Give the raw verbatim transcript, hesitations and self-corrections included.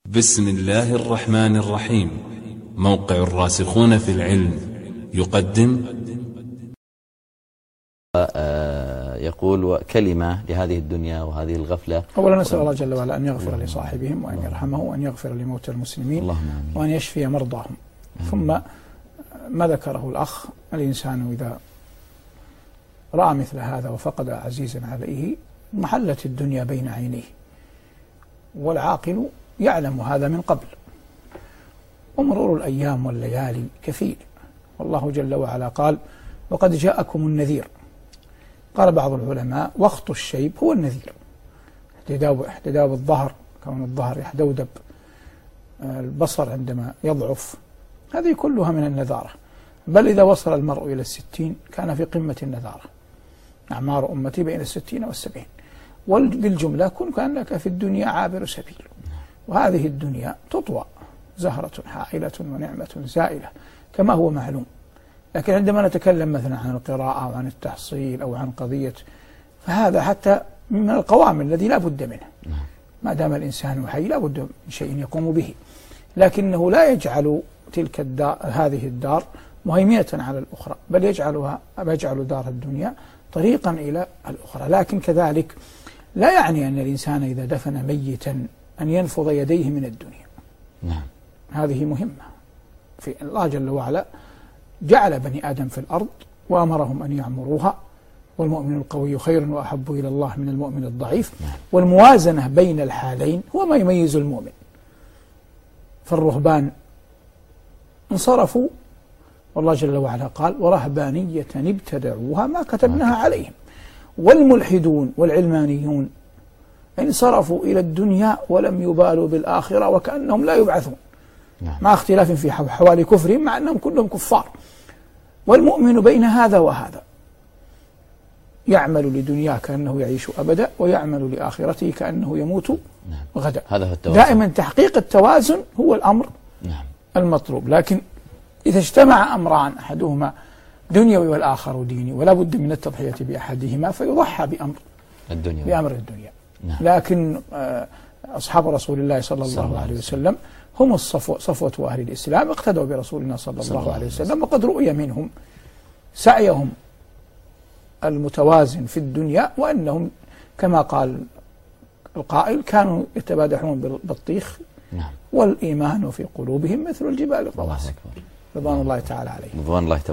بسم الله الرحمن الرحيم. موقع الراسخون في العلم يقدم يقول كلمة لهذه الدنيا وهذه الغفلة. أولا نسأل الله جل وعلا أن يغفر لصاحبهم وأن يرحمه وأن يغفر لموتى المسلمين وأن يشفي مرضاهم. ثم ما ذكره الأخ، الإنسان إذا رأى مثل هذا وفقد عزيزا عليه محلت الدنيا بين عينيه، والعاقل يعلم هذا من قبل، ومرور الأيام والليالي كثير، والله جل وعلا قال: وقد جاءكم النذير. قال بعض العلماء: وخط الشيب هو النذير، احتداب, احتداب الظهر، كون الظهر يحدودب، البصر عندما يضعف، هذه كلها من النذارة. بل إذا وصل المرء إلى الستين كان في قمة النذارة. أعمار أمتي بين الستين والسبعين. وبالجملة كن كأنك في الدنيا عابر سبيل، وهذه الدنيا تطوى، زهرة حائلة ونعمة زائلة كما هو معلوم. لكن عندما نتكلم مثلا عن القراءة أو عن التحصيل أو عن قضية، فهذا حتى من القوام الذي لا بد منه، ما دام الإنسان حي لا بد من شيء يقوم به، لكنه لا يجعل تلك الدار هذه الدار مهيمنة على الأخرى، بل يجعلها يجعل دار الدنيا طريقا إلى الأخرى. لكن كذلك لا يعني أن الإنسان إذا دفن ميتا أن ينفض يديه من الدنيا. نعم. هذه مهمة. في الله جل وعلا جعل بني آدم في الأرض وأمرهم أن يعمروها، والمؤمن القوي خير وأحب إلى الله من المؤمن الضعيف. نعم. والموازنة بين الحالين هو ما يميز المؤمن. فالرهبان انصرفوا، والله جل وعلا قال: ورهبانية ابتدعوها ما كتبناها عليهم. والملحدون والعلمانيون انصرفوا إلى الدنيا ولم يبالوا بالآخرة وكأنهم لا يبعثون. نعم. مع اختلاف في حوالي كفرهم، مع أنهم كلهم كفار. والمؤمن بين هذا وهذا، يعمل لدنياه كأنه يعيش أبدا، ويعمل لآخرته كأنه يموت غدا. هذا هو التوازن. دائما تحقيق التوازن هو الأمر نعم. المطلوب. لكن إذا اجتمع أمران، أحدهما دنيوي والآخر ديني، ولا بد من التضحية بأحدهما، فيضحى بأمر الدنيا بأمر الدنيا. نعم. لكن أصحاب رسول الله صلى الله, الله عليه وسلم هم الصفوة، صفوة أهل الإسلام، اقتدوا برسولنا صلى الله, الله عليه وسلم، وقد رؤي منهم سعيهم المتوازن في الدنيا، وأنهم كما قال القائل: كانوا يتبادحون بالبطيخ. نعم. والإيمان في قلوبهم مثل الجبال الرواسي. رضوان الله تعالى عليهم. رضوان الله